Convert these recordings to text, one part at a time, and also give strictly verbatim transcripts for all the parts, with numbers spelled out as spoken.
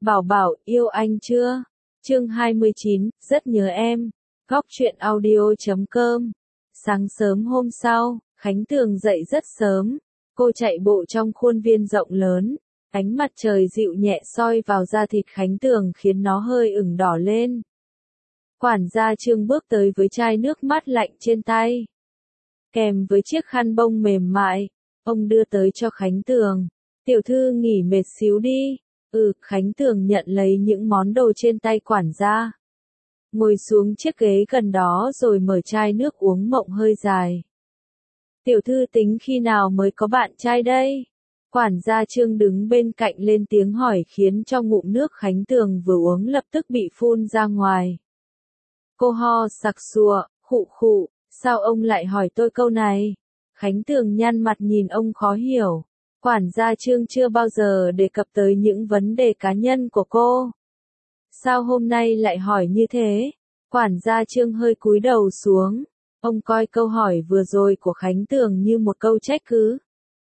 Bảo Bảo, yêu anh chưa? Chương hai mươi chín, rất nhớ em. Góc truyện audio chấm com. Sáng sớm hôm sau, Khánh Tường dậy rất sớm. Cô chạy bộ trong khuôn viên rộng lớn. Ánh mặt trời dịu nhẹ soi vào da thịt Khánh Tường khiến nó hơi ửng đỏ lên. Quản gia Trương bước tới với chai nước mát lạnh trên tay. Kèm với chiếc khăn bông mềm mại, ông đưa tới cho Khánh Tường. Tiểu thư nghỉ mệt xíu đi. Ừ, Khánh Tường nhận lấy những món đồ trên tay quản gia. Ngồi xuống chiếc ghế gần đó rồi mở chai nước uống mộng hơi dài. Tiểu thư tính khi nào mới có bạn trai đây? Quản gia Trương đứng bên cạnh lên tiếng hỏi khiến cho ngụm nước Khánh Tường vừa uống lập tức bị phun ra ngoài. Cô ho sặc sụa, khụ khụ, sao ông lại hỏi tôi câu này? Khánh Tường nhăn mặt nhìn ông khó hiểu. Quản gia Trương chưa bao giờ đề cập tới những vấn đề cá nhân của cô. Sao hôm nay lại hỏi như thế? Quản gia Trương hơi cúi đầu xuống. Ông coi câu hỏi vừa rồi của Khánh Tường như một câu trách cứ.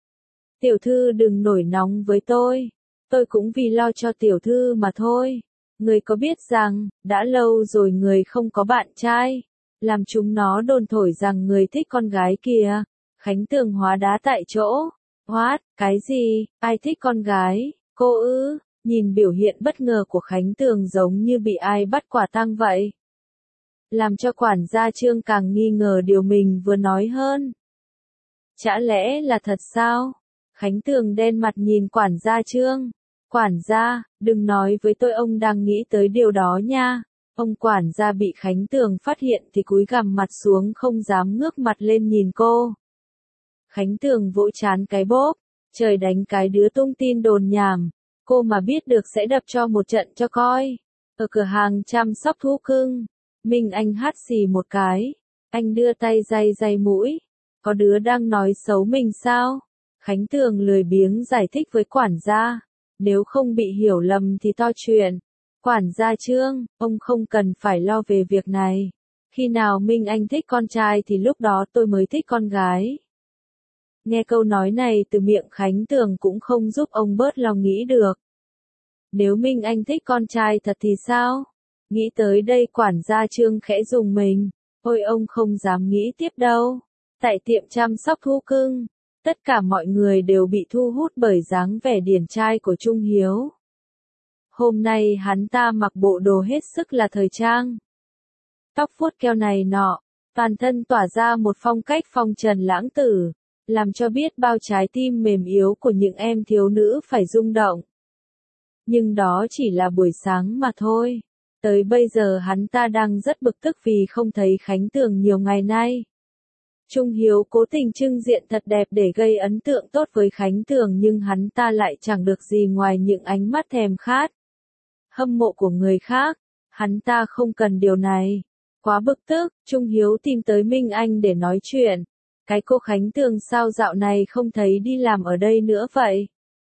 Tiểu thư đừng nổi nóng với tôi. Tôi cũng vì lo cho tiểu thư mà thôi. Người có biết rằng, đã lâu rồi người không có bạn trai. Làm chúng nó đồn thổi rằng người thích con gái kìa. Khánh Tường hóa đá tại chỗ. What, cái gì, ai thích con gái, cô ư, nhìn biểu hiện bất ngờ của Khánh Tường giống như bị ai bắt quả tang vậy. Làm cho quản gia Trương càng nghi ngờ điều mình vừa nói hơn. Chả lẽ là thật sao? Khánh Tường đen mặt nhìn quản gia Trương. Quản gia, đừng nói với tôi ông đang nghĩ tới điều đó nha. Ông quản gia bị Khánh Tường phát hiện thì cúi gằm mặt xuống không dám ngước mặt lên nhìn cô. Khánh Tường vỗ chán cái bốp, trời đánh cái đứa tung tin đồn nhảm, cô mà biết được sẽ đập cho một trận cho coi. Ở cửa hàng chăm sóc thú cưng, Minh Anh hắt xì một cái, anh đưa tay day day mũi, có đứa đang nói xấu mình sao? Khánh Tường lười biếng giải thích với quản gia, nếu không bị hiểu lầm thì to chuyện. Quản gia Trương, ông không cần phải lo về việc này, khi nào Minh Anh thích con trai thì lúc đó tôi mới thích con gái. Nghe câu nói này từ miệng Khánh Tường cũng không giúp ông bớt lòng nghĩ được. Nếu Minh Anh thích con trai thật thì sao? Nghĩ tới đây quản gia Trương khẽ rùng mình. Ôi ông không dám nghĩ tiếp đâu. Tại tiệm chăm sóc thú cưng, tất cả mọi người đều bị thu hút bởi dáng vẻ điển trai của Trung Hiếu. Hôm nay hắn ta mặc bộ đồ hết sức là thời trang. Tóc vuốt keo này nọ, toàn thân tỏa ra một phong cách phong trần lãng tử. Làm cho biết bao trái tim mềm yếu của những em thiếu nữ phải rung động. Nhưng đó chỉ là buổi sáng mà thôi. Tới bây giờ hắn ta đang rất bực tức vì không thấy Khánh Tường nhiều ngày nay. Trung Hiếu cố tình trưng diện thật đẹp để gây ấn tượng tốt với Khánh Tường nhưng hắn ta lại chẳng được gì ngoài những ánh mắt thèm khát, hâm mộ của người khác. Hắn ta không cần điều này. Quá bực tức, Trung Hiếu tìm tới Minh Anh để nói chuyện. Cái cô Khánh Tường sao dạo này không thấy đi làm ở đây nữa vậy?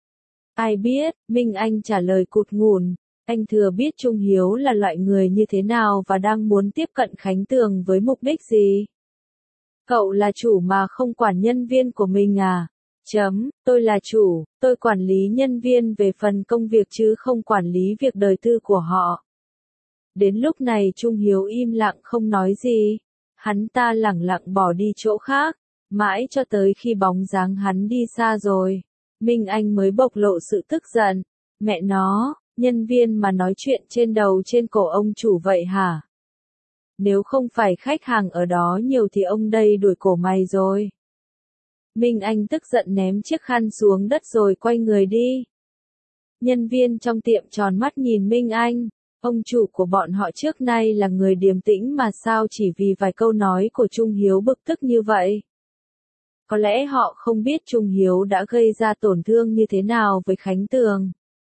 Ai biết, Minh Anh trả lời cụt ngùn. Anh thừa biết Trung Hiếu là loại người như thế nào và đang muốn tiếp cận Khánh Tường với mục đích gì? Cậu là chủ mà không quản nhân viên của mình à? Chấm, tôi là chủ, tôi quản lý nhân viên về phần công việc chứ không quản lý việc đời tư của họ. Đến lúc này Trung Hiếu im lặng không nói gì. Hắn ta lẳng lặng bỏ đi chỗ khác. Mãi cho tới khi bóng dáng hắn đi xa rồi, Minh Anh mới bộc lộ sự tức giận. Mẹ nó, nhân viên mà nói chuyện trên đầu trên cổ ông chủ vậy hả? Nếu không phải khách hàng ở đó nhiều thì ông đây đuổi cổ mày rồi. Minh Anh tức giận ném chiếc khăn xuống đất rồi quay người đi. Nhân viên trong tiệm tròn mắt nhìn Minh Anh. Ông chủ của bọn họ trước nay là người điềm tĩnh mà sao chỉ vì vài câu nói của Trung Hiếu bực tức như vậy? Có lẽ họ không biết Trung Hiếu đã gây ra tổn thương như thế nào với Khánh Tường.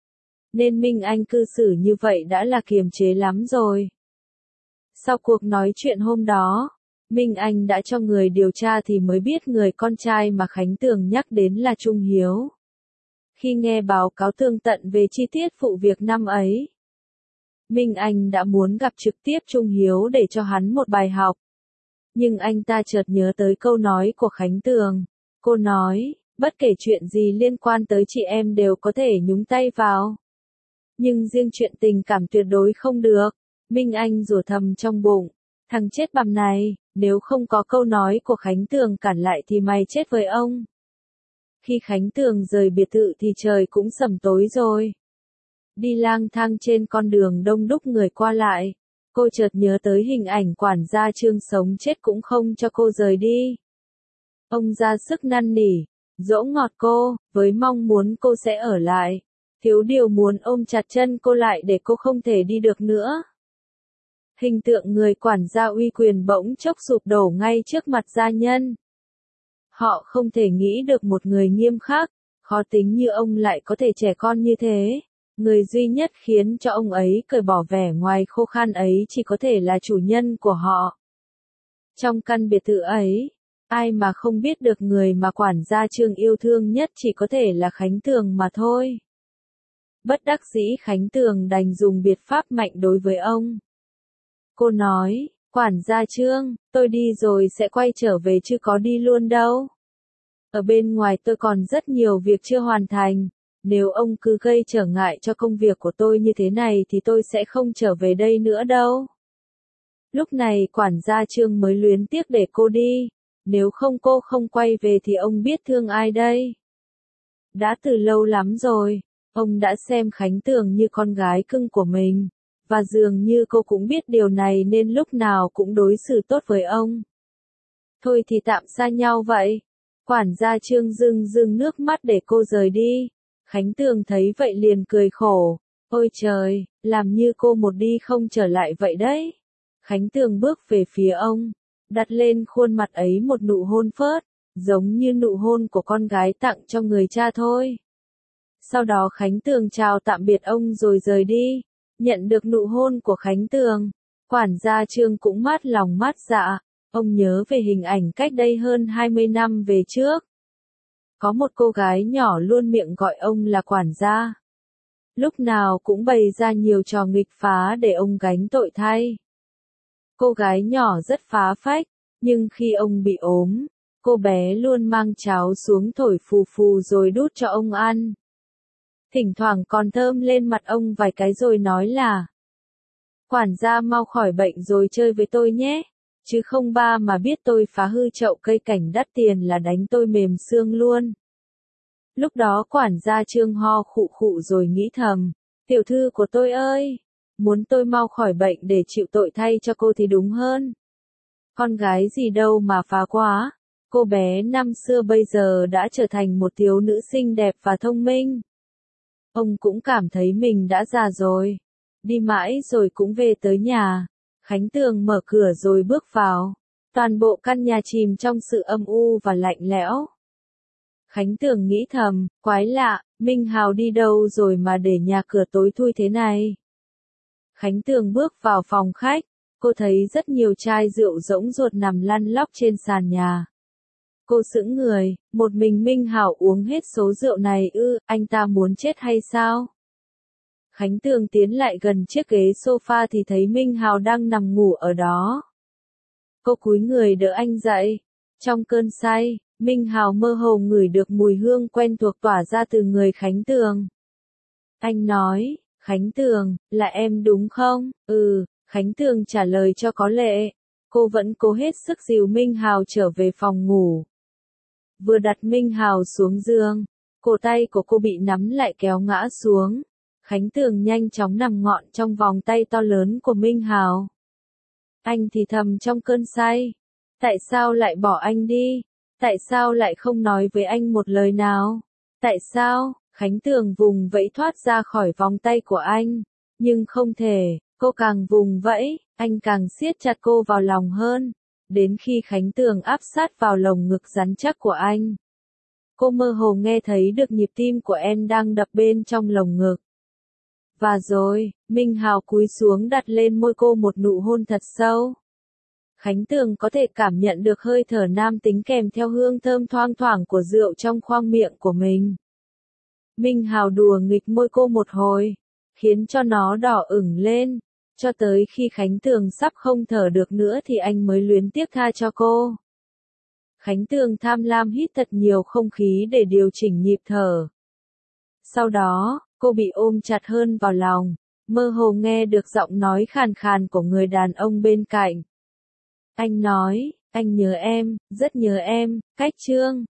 Nên Minh Anh cư xử như vậy đã là kiềm chế lắm rồi. Sau cuộc nói chuyện hôm đó, Minh Anh đã cho người điều tra thì mới biết người con trai mà Khánh Tường nhắc đến là Trung Hiếu. Khi nghe báo cáo tường tận về chi tiết vụ việc năm ấy, Minh Anh đã muốn gặp trực tiếp Trung Hiếu để cho hắn một bài học. Nhưng anh ta chợt nhớ tới câu nói của Khánh Tường. Cô nói, bất kể chuyện gì liên quan tới chị em đều có thể nhúng tay vào. Nhưng riêng chuyện tình cảm tuyệt đối không được. Minh Anh rủa thầm trong bụng. Thằng chết bằm này, nếu không có câu nói của Khánh Tường cản lại thì mày chết với ông. Khi Khánh Tường rời biệt thự thì trời cũng sẩm tối rồi. Đi lang thang trên con đường đông đúc người qua lại. Cô chợt nhớ tới hình ảnh quản gia Trương sống chết cũng không cho cô rời đi. Ông ra sức năn nỉ, dỗ ngọt cô, với mong muốn cô sẽ ở lại. Thiếu điều muốn ôm chặt chân cô lại để cô không thể đi được nữa. Hình tượng người quản gia uy quyền bỗng chốc sụp đổ ngay trước mặt gia nhân. Họ không thể nghĩ được một người nghiêm khắc, khó tính như ông lại có thể trẻ con như thế. Người duy nhất khiến cho ông ấy cởi bỏ vẻ ngoài khô khan ấy chỉ có thể là chủ nhân của họ. Trong căn biệt thự ấy, ai mà không biết được người mà quản gia Trương yêu thương nhất chỉ có thể là Khánh Tường mà thôi. Bất đắc dĩ Khánh Tường đành dùng biện pháp mạnh đối với ông. Cô nói, quản gia Trương, tôi đi rồi sẽ quay trở về chứ có đi luôn đâu. Ở bên ngoài tôi còn rất nhiều việc chưa hoàn thành. Nếu ông cứ gây trở ngại cho công việc của tôi như thế này thì tôi sẽ không trở về đây nữa đâu. Lúc này quản gia Trương mới luyến tiếc để cô đi. Nếu không cô không quay về thì ông biết thương ai đây? Đã từ lâu lắm rồi, ông đã xem Khánh Tường như con gái cưng của mình. Và dường như cô cũng biết điều này nên lúc nào cũng đối xử tốt với ông. Thôi thì tạm xa nhau vậy. Quản gia Trương rưng rưng nước mắt để cô rời đi. Khánh Tường thấy vậy liền cười khổ. Ôi trời, làm như cô một đi không trở lại vậy đấy. Khánh Tường bước về phía ông, đặt lên khuôn mặt ấy một nụ hôn phớt, giống như nụ hôn của con gái tặng cho người cha thôi. Sau đó Khánh Tường chào tạm biệt ông rồi rời đi. Nhận được nụ hôn của Khánh Tường, quản gia Trương cũng mát lòng mát dạ. Ông nhớ về hình ảnh cách đây hơn hai mươi năm về trước. Có một cô gái nhỏ luôn miệng gọi ông là quản gia. Lúc nào cũng bày ra nhiều trò nghịch phá để ông gánh tội thay. Cô gái nhỏ rất phá phách, nhưng khi ông bị ốm, cô bé luôn mang cháo xuống thổi phù phù rồi đút cho ông ăn. Thỉnh thoảng còn thơm lên mặt ông vài cái rồi nói là: quản gia mau khỏi bệnh rồi chơi với tôi nhé, chứ không ba mà biết tôi phá hư chậu cây cảnh đắt tiền là đánh tôi mềm xương luôn. Lúc đó quản gia Trương ho khụ khụ rồi nghĩ thầm, tiểu thư của tôi ơi, muốn tôi mau khỏi bệnh để chịu tội thay cho cô thì đúng hơn. Con gái gì đâu mà phá quá, cô bé năm xưa bây giờ đã trở thành một thiếu nữ xinh đẹp và thông minh. Ông cũng cảm thấy mình đã già rồi. Đi mãi rồi cũng về tới nhà. Khánh Tường mở cửa rồi bước vào. Toàn bộ căn nhà chìm trong sự âm u và lạnh lẽo. Khánh Tường nghĩ thầm, quái lạ, Minh Hào đi đâu rồi mà để nhà cửa tối thui thế này. Khánh Tường bước vào phòng khách. Cô thấy rất nhiều chai rượu rỗng ruột nằm lăn lóc trên sàn nhà. Cô sững người, một mình Minh Hào uống hết số rượu này ư, anh ta muốn chết hay sao? Khánh Tường tiến lại gần chiếc ghế sofa thì thấy Minh Hào đang nằm ngủ ở đó. Cô cúi người đỡ anh dậy. Trong cơn say, Minh Hào mơ hồ ngửi được mùi hương quen thuộc tỏa ra từ người Khánh Tường. Anh nói, Khánh Tường, là em đúng không? Ừ, Khánh Tường trả lời cho có lệ. Cô vẫn cố hết sức dìu Minh Hào trở về phòng ngủ. Vừa đặt Minh Hào xuống giường, cổ tay của cô bị nắm lại kéo ngã xuống. Khánh Tường nhanh chóng nằm ngọn trong vòng tay to lớn của Minh Hào. Anh thì thầm trong cơn say. Tại sao lại bỏ anh đi? Tại sao lại không nói với anh một lời nào? Tại sao? Khánh Tường vùng vẫy thoát ra khỏi vòng tay của anh. Nhưng không thể, cô càng vùng vẫy, anh càng siết chặt cô vào lòng hơn. Đến khi Khánh Tường áp sát vào lồng ngực rắn chắc của anh. Cô mơ hồ nghe thấy được nhịp tim của em đang đập bên trong lồng ngực. Và rồi, Minh Hào cúi xuống đặt lên môi cô một nụ hôn thật sâu. Khánh Tường có thể cảm nhận được hơi thở nam tính kèm theo hương thơm thoang thoảng của rượu trong khoang miệng của mình. Minh Hào đùa nghịch môi cô một hồi, khiến cho nó đỏ ửng lên, cho tới khi Khánh Tường sắp không thở được nữa thì anh mới luyến tiếc tha cho cô. Khánh Tường tham lam hít thật nhiều không khí để điều chỉnh nhịp thở. Sau đó, Cô bị ôm chặt hơn vào lòng, mơ hồ nghe được giọng nói khàn khàn của người đàn ông bên cạnh. Anh nói, anh nhớ em, rất nhớ em, cách Trương.